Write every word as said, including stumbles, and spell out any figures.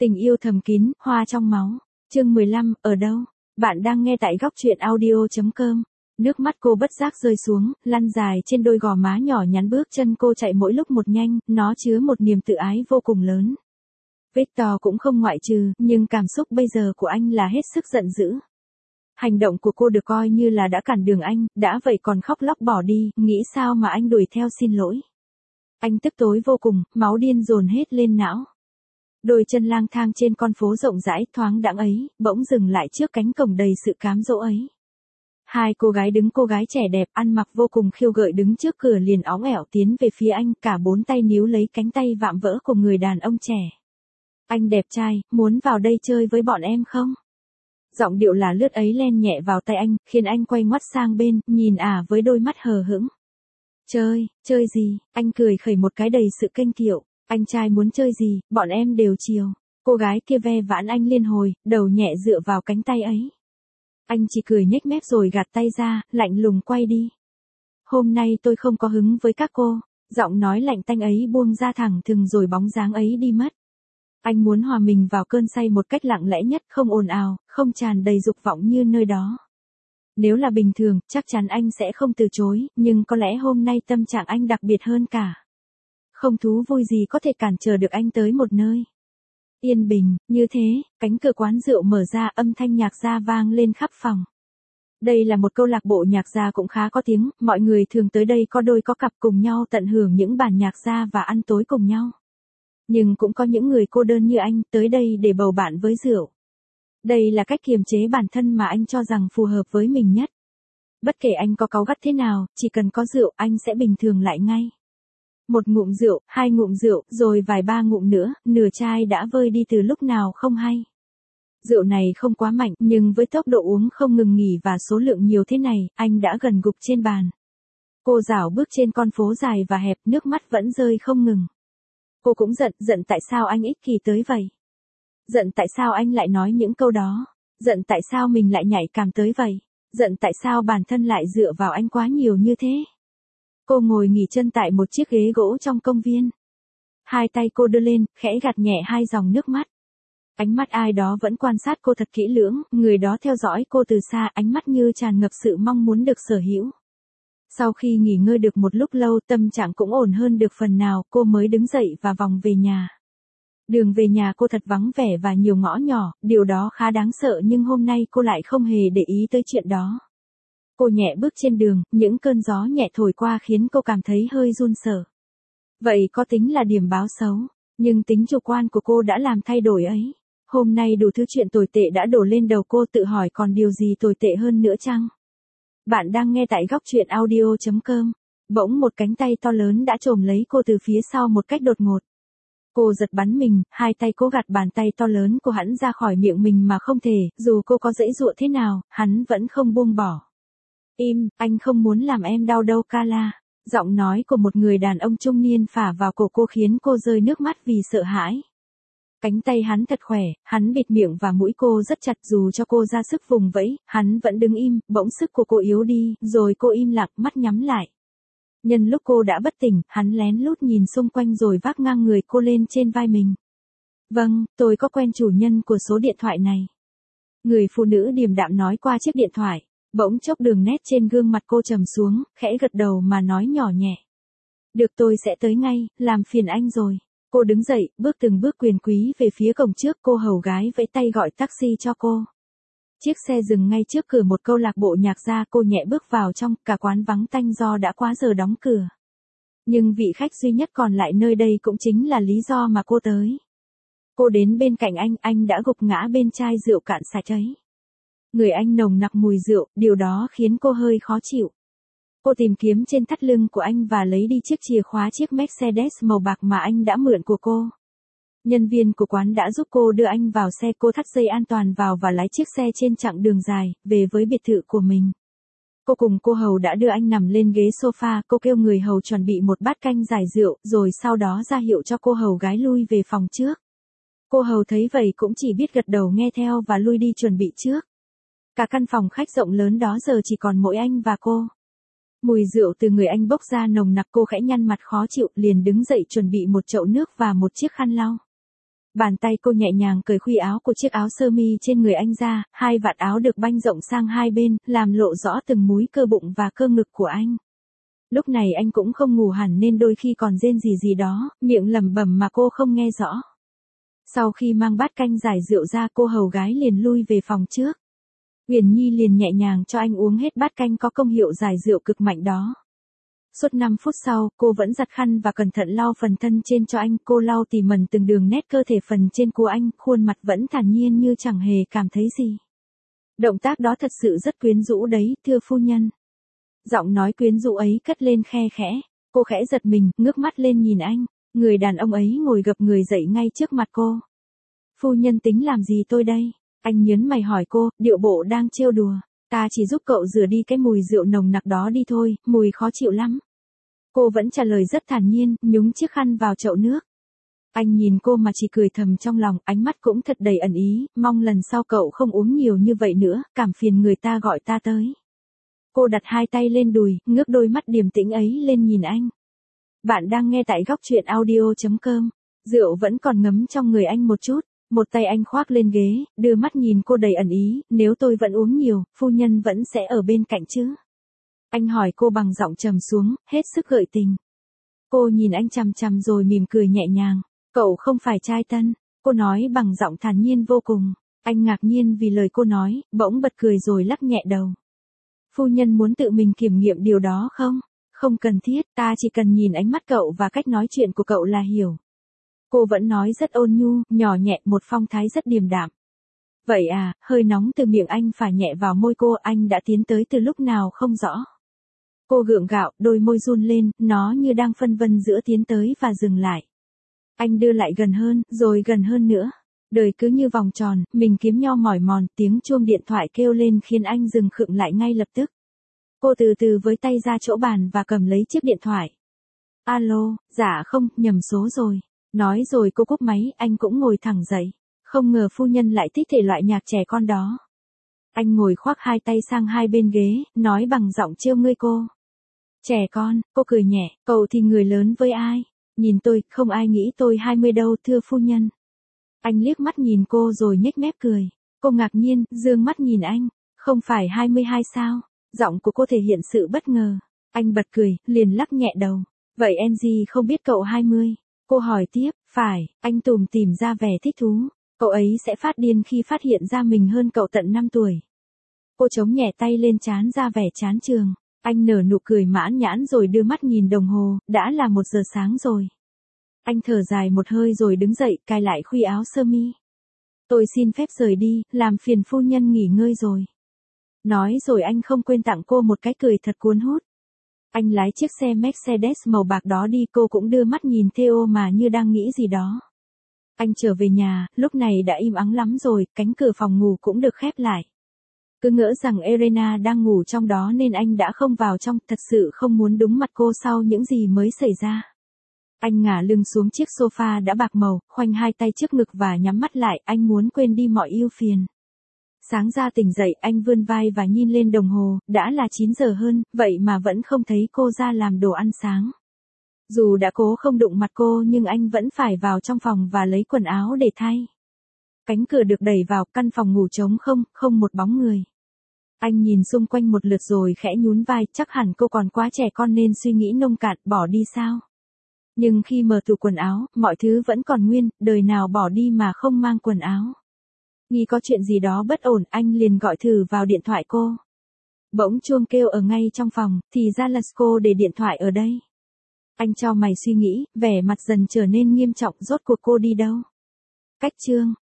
Tình yêu thầm kín, hoa trong máu. Chương mười lăm, ở đâu? Bạn đang nghe tại góc truyện audio chấm com. Nước mắt cô bất giác rơi xuống, lăn dài trên đôi gò má nhỏ nhắn, bước chân cô chạy mỗi lúc một nhanh, nó chứa một niềm tự ái vô cùng lớn. Victor cũng không ngoại trừ, nhưng cảm xúc bây giờ của anh là hết sức giận dữ. Hành động của cô được coi như là đã cản đường anh, đã vậy còn khóc lóc bỏ đi, nghĩ sao mà anh đuổi theo xin lỗi. Anh tức tối vô cùng, máu điên dồn hết lên não. Đôi chân lang thang trên con phố rộng rãi thoáng đãng ấy, bỗng dừng lại trước cánh cổng đầy sự cám dỗ ấy. Hai cô gái đứng cô gái trẻ đẹp ăn mặc vô cùng khiêu gợi đứng trước cửa liền óng ẻo tiến về phía anh, cả bốn tay níu lấy cánh tay vạm vỡ của người đàn ông trẻ. Anh đẹp trai, muốn vào đây chơi với bọn em không? Giọng điệu là lướt ấy len nhẹ vào tay anh, khiến anh quay ngoắt sang bên, nhìn ả với đôi mắt hờ hững. Chơi, chơi gì? Anh cười khẩy một cái đầy sự kênh kiệu. Anh trai muốn chơi gì, bọn em đều chiều. Cô gái kia ve vãn anh liên hồi, đầu nhẹ dựa vào cánh tay ấy. Anh chỉ cười nhếch mép rồi gạt tay ra, lạnh lùng quay đi. Hôm nay tôi không có hứng với các cô. Giọng nói lạnh tanh ấy buông ra thẳng thừng rồi bóng dáng ấy đi mất. Anh muốn hòa mình vào cơn say một cách lặng lẽ nhất, không ồn ào, không tràn đầy dục vọng như nơi đó. Nếu là bình thường, chắc chắn anh sẽ không từ chối, nhưng có lẽ hôm nay tâm trạng anh đặc biệt hơn cả. Không thú vui gì có thể cản trở được anh tới một nơi yên bình, như thế, cánh cửa quán rượu mở ra, âm thanh nhạc gia vang lên khắp phòng. Đây là một câu lạc bộ nhạc gia cũng khá có tiếng, mọi người thường tới đây có đôi có cặp cùng nhau tận hưởng những bản nhạc gia và ăn tối cùng nhau. Nhưng cũng có những người cô đơn như anh, tới đây để bầu bạn với rượu. Đây là cách kiềm chế bản thân mà anh cho rằng phù hợp với mình nhất. Bất kể anh có cáu gắt thế nào, chỉ cần có rượu anh sẽ bình thường lại ngay. Một ngụm rượu, hai ngụm rượu, rồi vài ba ngụm nữa, nửa chai đã vơi đi từ lúc nào không hay. Rượu này không quá mạnh, nhưng với tốc độ uống không ngừng nghỉ và số lượng nhiều thế này, anh đã gần gục trên bàn. Cô dảo bước trên con phố dài và hẹp, nước mắt vẫn rơi không ngừng. Cô cũng giận, giận tại sao anh ích kỷ tới vậy. Giận tại sao anh lại nói những câu đó. Giận tại sao mình lại nhạy cảm tới vậy. Giận tại sao bản thân lại dựa vào anh quá nhiều như thế. Cô ngồi nghỉ chân tại một chiếc ghế gỗ trong công viên. Hai tay cô đưa lên, khẽ gạt nhẹ hai dòng nước mắt. Ánh mắt ai đó vẫn quan sát cô thật kỹ lưỡng, người đó theo dõi cô từ xa, ánh mắt như tràn ngập sự mong muốn được sở hữu. Sau khi nghỉ ngơi được một lúc lâu, tâm trạng cũng ổn hơn được phần nào, cô mới đứng dậy và vòng về nhà. Đường về nhà cô thật vắng vẻ và nhiều ngõ nhỏ, điều đó khá đáng sợ nhưng hôm nay cô lại không hề để ý tới chuyện đó. Cô nhẹ bước trên đường, những cơn gió nhẹ thổi qua khiến cô cảm thấy hơi run sợ. Vậy có tính là điểm báo xấu, nhưng tính chủ quan của cô đã làm thay đổi ấy. Hôm nay đủ thứ chuyện tồi tệ đã đổ lên đầu cô, tự hỏi còn điều gì tồi tệ hơn nữa chăng? Bạn đang nghe tại góc truyện audio chấm com. Bỗng một cánh tay to lớn đã chồm lấy cô từ phía sau một cách đột ngột. Cô giật bắn mình, hai tay cố gạt bàn tay to lớn của hắn ra khỏi miệng mình mà không thể, dù cô có giãy giụa thế nào, hắn vẫn không buông bỏ. Im, anh không muốn làm em đau đâu Carla. Giọng nói của một người đàn ông trung niên phả vào cổ cô khiến cô rơi nước mắt vì sợ hãi. Cánh tay hắn thật khỏe, hắn bịt miệng và mũi cô rất chặt, dù cho cô ra sức vùng vẫy, hắn vẫn đứng im, bỗng sức của cô yếu đi, rồi cô im lặng, mắt nhắm lại. Nhân lúc cô đã bất tỉnh, hắn lén lút nhìn xung quanh rồi vác ngang người cô lên trên vai mình. Vâng, tôi có quen chủ nhân của số điện thoại này. Người phụ nữ điềm đạm nói qua chiếc điện thoại. Bỗng chốc đường nét trên gương mặt cô trầm xuống, khẽ gật đầu mà nói nhỏ nhẹ. Được, tôi sẽ tới ngay, làm phiền anh rồi. Cô đứng dậy, bước từng bước quyền quý về phía cổng trước, cô hầu gái vẫy tay gọi taxi cho cô. Chiếc xe dừng ngay trước cửa một câu lạc bộ nhạc gia, cô nhẹ bước vào trong, cả quán vắng tanh do đã quá giờ đóng cửa. Nhưng vị khách duy nhất còn lại nơi đây cũng chính là lý do mà cô tới. Cô đến bên cạnh anh, anh đã gục ngã bên chai rượu cạn sạch ấy. Người anh nồng nặc mùi rượu, điều đó khiến cô hơi khó chịu. Cô tìm kiếm trên thắt lưng của anh và lấy đi chiếc chìa khóa chiếc Mercedes màu bạc mà anh đã mượn của cô. Nhân viên của quán đã giúp cô đưa anh vào xe, cô thắt dây an toàn vào và lái chiếc xe trên chặng đường dài, về với biệt thự của mình. Cô cùng cô hầu đã đưa anh nằm lên ghế sofa, cô kêu người hầu chuẩn bị một bát canh giải rượu, rồi sau đó ra hiệu cho cô hầu gái lui về phòng trước. Cô hầu thấy vậy cũng chỉ biết gật đầu nghe theo và lui đi chuẩn bị trước. Cả căn phòng khách rộng lớn đó giờ chỉ còn mỗi anh và cô. Mùi rượu từ người anh bốc ra nồng nặc, cô khẽ nhăn mặt khó chịu, liền đứng dậy chuẩn bị một chậu nước và một chiếc khăn lau. Bàn tay cô nhẹ nhàng cởi khuy áo của chiếc áo sơ mi trên người anh ra, hai vạt áo được banh rộng sang hai bên, làm lộ rõ từng múi cơ bụng và cơ ngực của anh. Lúc này anh cũng không ngủ hẳn nên đôi khi còn rên gì gì đó, miệng lẩm bẩm mà cô không nghe rõ. Sau khi mang bát canh giải rượu ra, cô hầu gái liền lui về phòng trước. Uyển Nhi liền nhẹ nhàng cho anh uống hết bát canh có công hiệu giải rượu cực mạnh đó. Suốt năm phút sau, cô vẫn giặt khăn và cẩn thận lau phần thân trên cho anh, cô lau tỉ mẩn từng đường nét cơ thể phần trên của anh, khuôn mặt vẫn thản nhiên như chẳng hề cảm thấy gì. Động tác đó thật sự rất quyến rũ đấy, thưa phu nhân. Giọng nói quyến rũ ấy cất lên khe khẽ, cô khẽ giật mình, ngước mắt lên nhìn anh, người đàn ông ấy ngồi gập người dậy ngay trước mặt cô. Phu nhân tính làm gì tôi đây? Anh nhớn mày hỏi cô, điệu bộ đang trêu đùa. Ta chỉ giúp cậu rửa đi cái mùi rượu nồng nặc đó đi thôi, mùi khó chịu lắm. Cô vẫn trả lời rất thản nhiên, nhúng chiếc khăn vào chậu nước. Anh nhìn cô mà chỉ cười thầm trong lòng, ánh mắt cũng thật đầy ẩn ý, mong lần sau cậu không uống nhiều như vậy nữa, cảm phiền người ta gọi ta tới. Cô đặt hai tay lên đùi, ngước đôi mắt điềm tĩnh ấy lên nhìn anh. Bạn đang nghe tại góc truyện audio chấm com. Rượu vẫn còn ngấm trong người anh một chút. Một tay anh khoác lên ghế, đưa mắt nhìn cô đầy ẩn ý, nếu tôi vẫn uống nhiều, phu nhân vẫn sẽ ở bên cạnh chứ? Anh hỏi cô bằng giọng trầm xuống, hết sức gợi tình. Cô nhìn anh chằm chằm rồi mỉm cười nhẹ nhàng. Cậu không phải trai tân, cô nói bằng giọng thản nhiên vô cùng. Anh ngạc nhiên vì lời cô nói, bỗng bật cười rồi lắc nhẹ đầu. Phu nhân muốn tự mình kiểm nghiệm điều đó không? Không cần thiết, ta chỉ cần nhìn ánh mắt cậu và cách nói chuyện của cậu là hiểu. Cô vẫn nói rất ôn nhu, nhỏ nhẹ, một phong thái rất điềm đạm. Vậy à, hơi nóng từ miệng anh phả nhẹ vào môi cô, anh đã tiến tới từ lúc nào không rõ. Cô gượng gạo, đôi môi run lên, nó như đang phân vân giữa tiến tới và dừng lại. Anh đưa lại gần hơn, rồi gần hơn nữa. Đời cứ như vòng tròn, mình kiếm nho mỏi mòn, tiếng chuông điện thoại kêu lên khiến anh dừng khựng lại ngay lập tức. Cô từ từ với tay ra chỗ bàn và cầm lấy chiếc điện thoại. Alo, dạ không, nhầm số rồi. Nói rồi cô cúp máy, anh cũng ngồi thẳng dậy. Không ngờ phu nhân lại thích thể loại nhạc trẻ con đó. Anh ngồi khoác hai tay sang hai bên ghế, nói bằng giọng trêu ngươi cô. Trẻ con, cô cười nhẹ, cậu thì người lớn với ai? Nhìn tôi, không ai nghĩ tôi hai mươi đâu thưa phu nhân. Anh liếc mắt nhìn cô rồi nhếch mép cười. Cô ngạc nhiên, dương mắt nhìn anh. Không phải hai mươi hai sao? Giọng của cô thể hiện sự bất ngờ. Anh bật cười, liền lắc nhẹ đầu. Vậy em gì không biết cậu hai mươi? Cô hỏi tiếp, phải, anh tủm tỉm ra vẻ thích thú. Cậu ấy sẽ phát điên khi phát hiện ra mình hơn cậu tận năm tuổi. Cô chống nhẹ tay lên trán ra vẻ chán chường. Anh nở nụ cười mãn nhãn rồi đưa mắt nhìn đồng hồ, đã là một giờ sáng rồi. Anh thở dài một hơi rồi đứng dậy, cài lại khuy áo sơ mi. Tôi xin phép rời đi, làm phiền phu nhân nghỉ ngơi rồi. Nói rồi anh không quên tặng cô một cái cười thật cuốn hút. Anh lái chiếc xe Mercedes màu bạc đó đi, cô cũng đưa mắt nhìn Theo mà như đang nghĩ gì đó. Anh trở về nhà, lúc này đã im ắng lắm rồi, cánh cửa phòng ngủ cũng được khép lại. Cứ ngỡ rằng Elena đang ngủ trong đó nên anh đã không vào trong, thật sự không muốn đúng mặt cô sau những gì mới xảy ra. Anh ngả lưng xuống chiếc sofa đã bạc màu, khoanh hai tay trước ngực và nhắm mắt lại, anh muốn quên đi mọi ưu phiền. Sáng ra tỉnh dậy, anh vươn vai và nhìn lên đồng hồ, đã là chín giờ hơn, vậy mà vẫn không thấy cô ra làm đồ ăn sáng. Dù đã cố không đụng mặt cô nhưng anh vẫn phải vào trong phòng và lấy quần áo để thay. Cánh cửa được đẩy vào, căn phòng ngủ trống không, không một bóng người. Anh nhìn xung quanh một lượt rồi khẽ nhún vai, chắc hẳn cô còn quá trẻ con nên suy nghĩ nông cạn, bỏ đi sao? Nhưng khi mở tủ quần áo, mọi thứ vẫn còn nguyên, đời nào bỏ đi mà không mang quần áo. Nghi có chuyện gì đó bất ổn, anh liền gọi thử vào điện thoại cô. Bỗng chuông kêu ở ngay trong phòng, thì ra là cô để điện thoại ở đây. Anh cho mày suy nghĩ, vẻ mặt dần trở nên nghiêm trọng, rốt cuộc cô đi đâu? Cách chương